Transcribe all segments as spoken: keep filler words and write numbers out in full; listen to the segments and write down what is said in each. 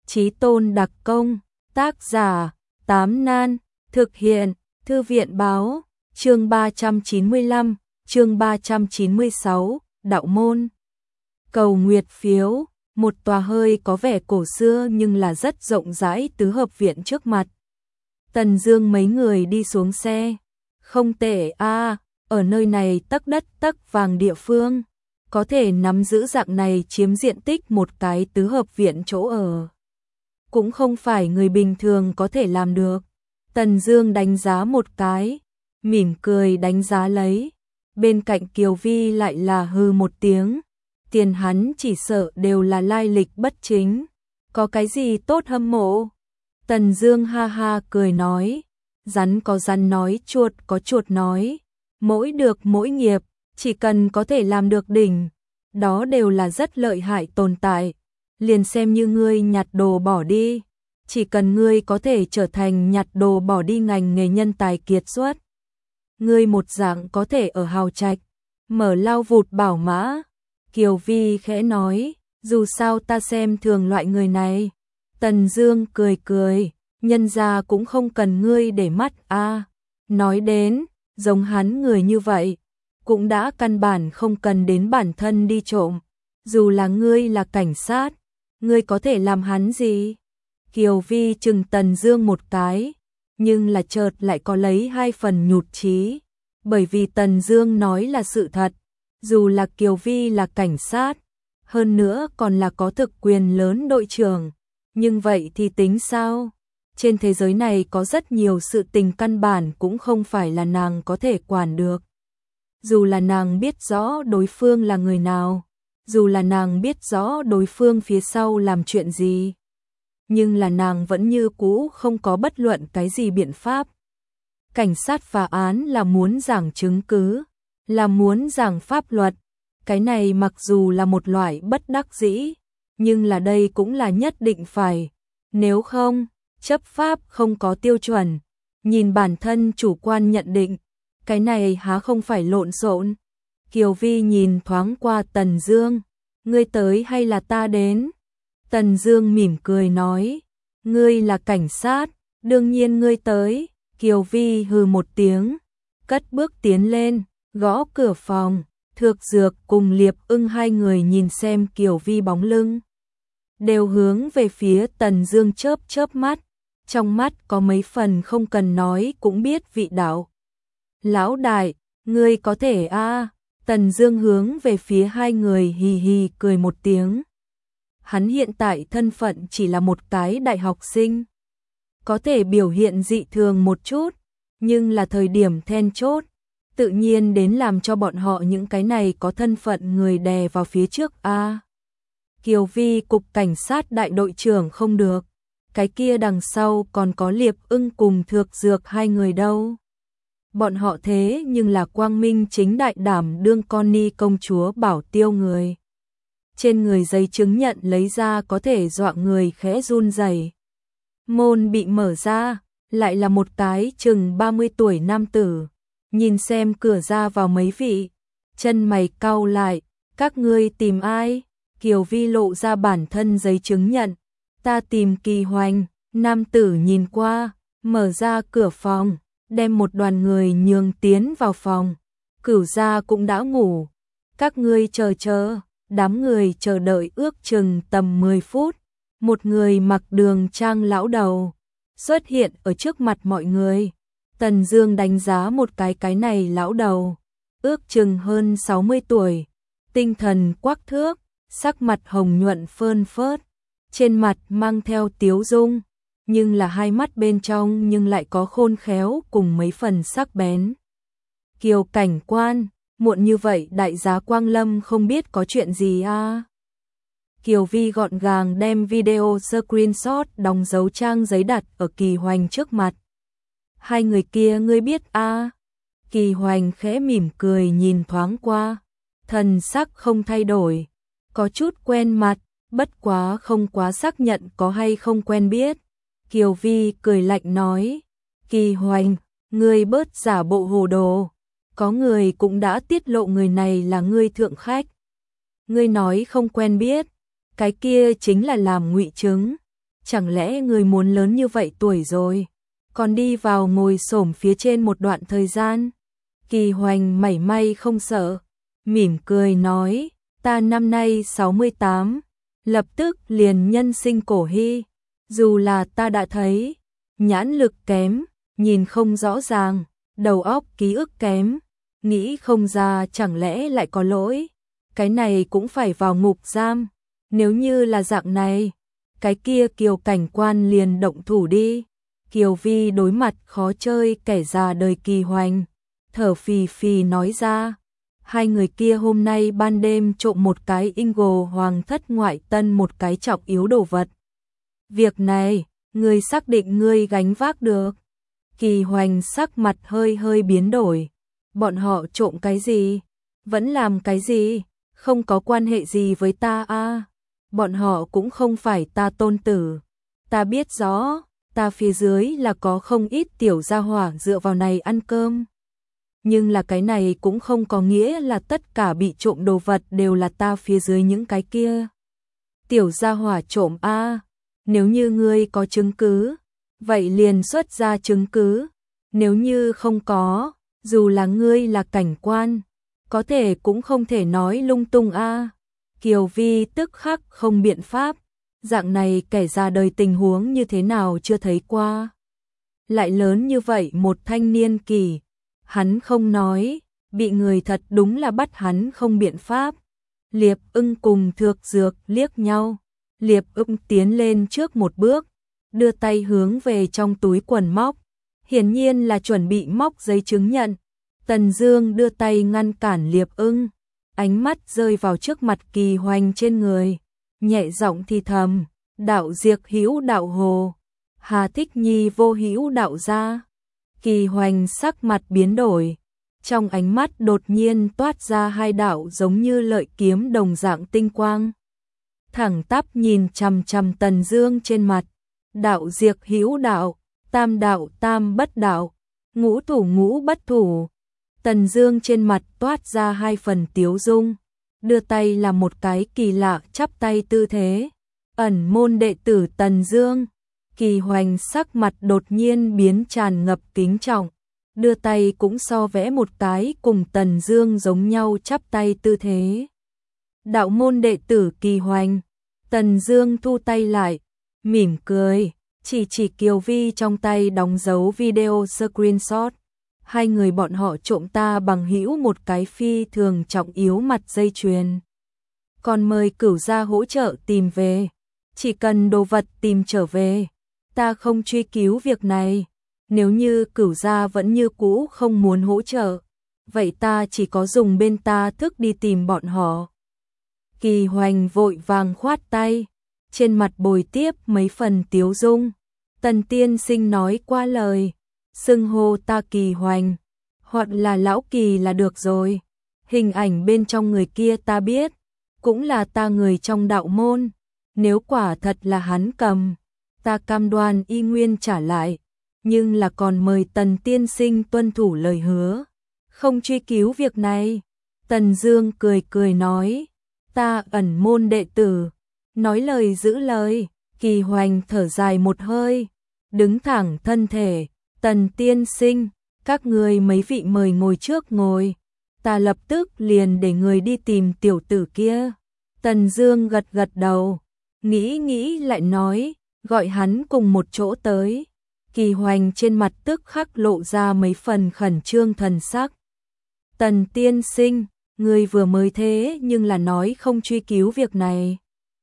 Chí tôn đặc công, tác giả, Tám Nan, thực hiện, Thư viện báo, chương ba trăm chín mươi lăm, chương ba trăm chín mươi sáu, đạo môn. Cầu nguyệt phiếu, một tòa hơi có vẻ cổ xưa nhưng là rất rộng rãi tứ hợp viện trước mặt. Tần Dương mấy người đi xuống xe. Không tệ a, à, ở nơi này tấc đất tấc vàng địa phương, có thể nắm giữ dạng này chiếm diện tích một cái tứ hợp viện chỗ ở. Cũng không phải người bình thường có thể làm được. Tần Dương đánh giá một cái, mỉm cười đánh giá lấy. Bên cạnh Kiều Vi lại là hừ một tiếng. Tiền hắn chỉ sợ đều là lai lịch bất chính. Có cái gì tốt hâm mộ? Tần Dương ha ha cười nói. Rắn có rắn nói, chuột có chuột nói. Mỗi được mỗi nghiệp, chỉ cần có thể làm được đỉnh, đó đều là rất lợi hại tồn tại. Liền xem như ngươi nhặt đồ bỏ đi, chỉ cần ngươi có thể trở thành nhặt đồ bỏ đi ngành nghề nhân tài kiệt xuất, ngươi một dạng có thể ở hào trạch mở lao vụt bảo mã. Kiều Vi khẽ nói, dù sao ta xem thường loại người này. Tần Dương cười cười, nhân gia cũng không cần ngươi để mắt a. À, nói đến, giống hắn người như vậy, cũng đã căn bản không cần đến bản thân đi trộm. Dù là ngươi là cảnh sát, ngươi có thể làm hắn gì? Kiều Vi chừng Tần Dương một cái, nhưng là chợt lại có lấy hai phần nhụt chí, bởi vì Tần Dương nói là sự thật. Dù là Kiều Vi là cảnh sát, hơn nữa còn là có thực quyền lớn đội trưởng, nhưng vậy thì tính sao? Trên thế giới này có rất nhiều sự tình căn bản cũng không phải là nàng có thể quản được. Dù là nàng biết rõ đối phương là người nào, dù là nàng biết rõ đối phương phía sau làm chuyện gì, nhưng là nàng vẫn như cũ không có bất luận cái gì biện pháp. Cảnh sát phá án là muốn giảng chứng cứ, là muốn giảng pháp luật. Cái này mặc dù là một loại bất đắc dĩ, nhưng là đây cũng là nhất định phải. Nếu không, chấp pháp không có tiêu chuẩn, nhìn bản thân chủ quan nhận định, cái này há không phải lộn xộn. Kiều Vi nhìn thoáng qua Tần Dương, ngươi tới hay là ta đến? Tần Dương mỉm cười nói, ngươi là cảnh sát, đương nhiên ngươi tới. Kiều Vi hừ một tiếng, cất bước tiến lên, gõ cửa phòng. Thược Dược cùng Liệp Ưng hai người nhìn xem Kiều Vi bóng lưng, đều hướng về phía Tần Dương chớp chớp mắt, trong mắt có mấy phần không cần nói cũng biết vị đạo. Lão đại, ngươi có thể a? À? Tần Dương hướng về phía hai người hì hì cười một tiếng. Hắn hiện tại thân phận chỉ là một cái đại học sinh, có thể biểu hiện dị thường một chút, nhưng là thời điểm then chốt, tự nhiên đến làm cho bọn họ những cái này có thân phận người đè vào phía trước a. À, Kiều Vi cục cảnh sát đại đội trưởng không được, cái kia đằng sau còn có Liệp Ưng cùng Thược Dược hai người đâu. Bọn họ thế nhưng là quang minh chính đại đảm đương Connie công chúa bảo tiêu người. Trên người giấy chứng nhận lấy ra có thể dọa người khẽ run rẩy. Môn bị mở ra, lại là một cái chừng ba mươi tuổi nam tử. Nhìn xem cửa ra vào mấy vị, chân mày cau lại, các ngươi tìm ai? Kiều Vi lộ ra bản thân giấy chứng nhận, ta tìm Kỳ Hoành. Nam tử nhìn qua, mở ra cửa phòng, đem một đoàn người nhường tiến vào phòng. Cửu gia cũng đã ngủ, các ngươi chờ chờ. Đám người chờ đợi ước chừng tầm mười phút, một người mặc đường trang lão đầu xuất hiện ở trước mặt mọi người. Tần Dương đánh giá một cái cái này lão đầu, ước chừng hơn sáu mươi tuổi, tinh thần quắc thước, sắc mặt hồng nhuận phơn phớt, trên mặt mang theo tiếu dung, nhưng là hai mắt bên trong nhưng lại có khôn khéo cùng mấy phần sắc bén. Kiều cảnh quan, muộn như vậy đại giá Quang Lâm không biết có chuyện gì a? À? Kiều Vi gọn gàng đem video screenshot đóng dấu trang giấy đặt ở Kỳ Hoành trước mặt. Hai người kia ngươi biết a? À? Kỳ Hoành khẽ mỉm cười nhìn thoáng qua, thần sắc không thay đổi, có chút quen mặt, bất quá không quá xác nhận có hay không quen biết. Kiều Vi cười lạnh nói, Kỳ Hoành, ngươi bớt giả bộ hồ đồ. Có người cũng đã tiết lộ người này là ngươi thượng khách. Ngươi nói không quen biết, cái kia chính là làm ngụy chứng. chẳng lẽ người muốn lớn như vậy tuổi rồi, còn đi vào ngồi xổm phía trên một đoạn thời gian? Kỳ Hoành mảy may không sợ, mỉm cười nói, ta năm nay sáu mươi tám, lập tức liền nhân sinh cổ hy, dù là ta đã thấy, nhãn lực kém, nhìn không rõ ràng, đầu óc ký ức kém, nghĩ không ra chẳng lẽ lại có lỗi, cái này cũng phải vào ngục giam, nếu như là dạng này, cái kia Kiều cảnh quan liền động thủ đi. Kiều Vi đối mặt khó chơi kẻ già đời Kỳ Hoành, thở phì phì nói ra, hai người kia hôm nay ban đêm trộm một cái Ingo hoàng thất ngoại tân một cái trọng yếu đồ vật. Việc này, ngươi xác định ngươi gánh vác được? Kỳ Hoành sắc mặt hơi hơi biến đổi, bọn họ trộm cái gì? Vẫn làm cái gì? Không có quan hệ gì với ta a. Bọn họ cũng không phải ta tôn tử. Ta biết rõ, ta phía dưới là có không ít tiểu gia hỏa dựa vào này ăn cơm. Nhưng là cái này cũng không có nghĩa là tất cả bị trộm đồ vật đều là ta phía dưới những cái kia. Tiểu gia hỏa trộm a, nếu như ngươi có chứng cứ, vậy liền xuất ra chứng cứ. Nếu như không có, dù là ngươi là cảnh quan, có thể cũng không thể nói lung tung a. Kiều Vi tức khắc không biện pháp, dạng này kẻ ra đời tình huống như thế nào chưa thấy qua. Lại lớn như vậy một thanh niên kỳ, hắn không nói, bị người thật đúng là bắt hắn không biện pháp. Liệp Ưng cùng Thược Dược liếc nhau, Liệp Ưng tiến lên trước một bước, đưa tay hướng về trong túi quần móc, hiển nhiên là chuẩn bị móc giấy chứng nhận. Tần Dương đưa tay ngăn cản Liệp Ưng, ánh mắt rơi vào trước mặt Kỳ Hoành trên người, nhẹ giọng thì thầm, đạo diệt hữu đạo hồ, Hà Thích Nhi vô hữu đạo gia. Kỳ Hoành sắc mặt biến đổi, trong ánh mắt đột nhiên toát ra hai đạo giống như lợi kiếm đồng dạng tinh quang. Thẳng tắp nhìn chằm chằm Tần Dương trên mặt, đạo diệt hữu đạo, tam đạo tam bất đạo, ngũ thủ ngũ bất thủ. Tần Dương trên mặt toát ra hai phần tiếu dung, đưa tay là một cái kỳ lạ chắp tay tư thế. Ẩn môn đệ tử Tần Dương. Kỳ Hoành sắc mặt đột nhiên biến tràn ngập kính trọng, đưa tay cũng so vẽ một cái cùng Tần Dương giống nhau chắp tay tư thế. Đạo môn đệ tử Kỳ Hoành. Tần Dương thu tay lại, mỉm cười, chỉ chỉ Kiều Vi trong tay đóng dấu video screenshot. Hai người bọn họ trộm ta bằng hữu một cái phi thường trọng yếu mặt dây chuyền. Còn mời Cửu gia hỗ trợ tìm về, chỉ cần đồ vật tìm trở về, ta không truy cứu việc này. Nếu như Cửu gia vẫn như cũ không muốn hỗ trợ, vậy ta chỉ có dùng bên ta thức đi tìm bọn họ. Kỳ Hoành vội vàng khoát tay, trên mặt bồi tiếp mấy phần tiếu dung. Tần tiên sinh nói qua lời, xưng hô ta Kỳ Hoành, hoặc là lão Kỳ là được rồi. Hình ảnh bên trong người kia ta biết, cũng là ta người trong đạo môn. Nếu quả thật là hắn cầm, ta cam đoan y nguyên trả lại, nhưng là còn mời Tần tiên sinh tuân thủ lời hứa, không truy cứu việc này. Tần Dương cười cười nói, ta ẩn môn đệ tử, nói lời giữ lời. Kỳ Hoành thở dài một hơi, đứng thẳng thân thể, Tần tiên sinh, các người mấy vị mời ngồi trước ngồi, ta lập tức liền để người đi tìm tiểu tử kia. Tần Dương gật gật đầu, nghĩ nghĩ lại nói, gọi hắn cùng một chỗ tới. Kỳ Hoành trên mặt tức khắc lộ ra mấy phần khẩn trương thần sắc. Tần tiên sinh, người vừa mới thế nhưng là nói không truy cứu việc này.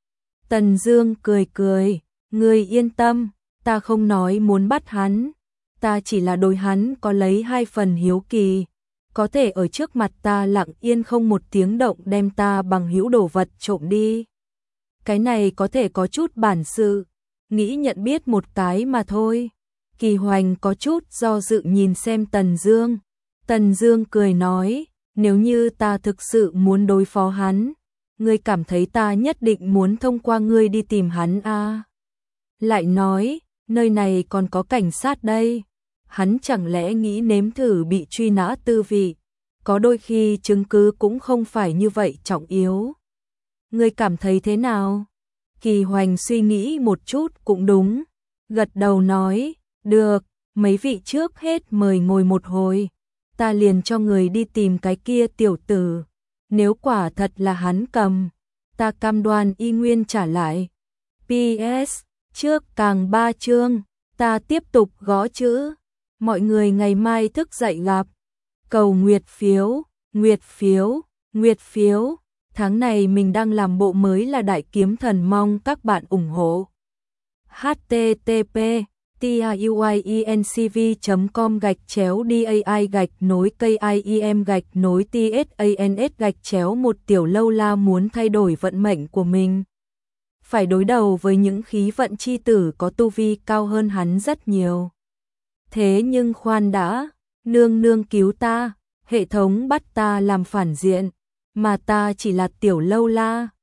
Tần Dương cười cười, người yên tâm, ta không nói muốn bắt hắn, ta chỉ là đối hắn có lấy hai phần hiếu kỳ, có thể ở trước mặt ta lặng yên không một tiếng động đem ta bằng hữu đồ vật trộm đi. Cái này có thể có chút bản sự, nghĩ nhận biết một cái mà thôi. Kỳ Hoành có chút do dự nhìn xem Tần Dương. Tần Dương cười nói, nếu như ta thực sự muốn đối phó hắn, ngươi cảm thấy ta nhất định muốn thông qua ngươi đi tìm hắn à? Lại nói, nơi này còn có cảnh sát đây, hắn chẳng lẽ nghĩ nếm thử bị truy nã tư vị, có đôi khi chứng cứ cũng không phải như vậy trọng yếu. Ngươi cảm thấy thế nào? Kỳ Hoành suy nghĩ một chút cũng đúng, gật đầu nói, được, mấy vị trước hết mời ngồi một hồi, ta liền cho người đi tìm cái kia tiểu tử, nếu quả thật là hắn cầm, ta cam đoan y nguyên trả lại. pê ét, trước càng ba chương, ta tiếp tục gõ chữ, mọi người ngày mai thức dậy gặp, cầu nguyệt phiếu, nguyệt phiếu, nguyệt phiếu, tháng này mình đang làm bộ mới là Đại Kiếm Thần, mong các bạn ủng hộ. h t t p tiuyencv chấm com gạch chéo dai gạch nối kim gạch nối tsans gạch chéo một Tiểu Lâu La muốn thay đổi vận mệnh của mình. Phải đối đầu với những khí vận chi tử có tu vi cao hơn hắn rất nhiều. Thế nhưng khoan đã, nương nương cứu ta, hệ thống bắt ta làm phản diện, mà ta chỉ là Tiểu Lâu La.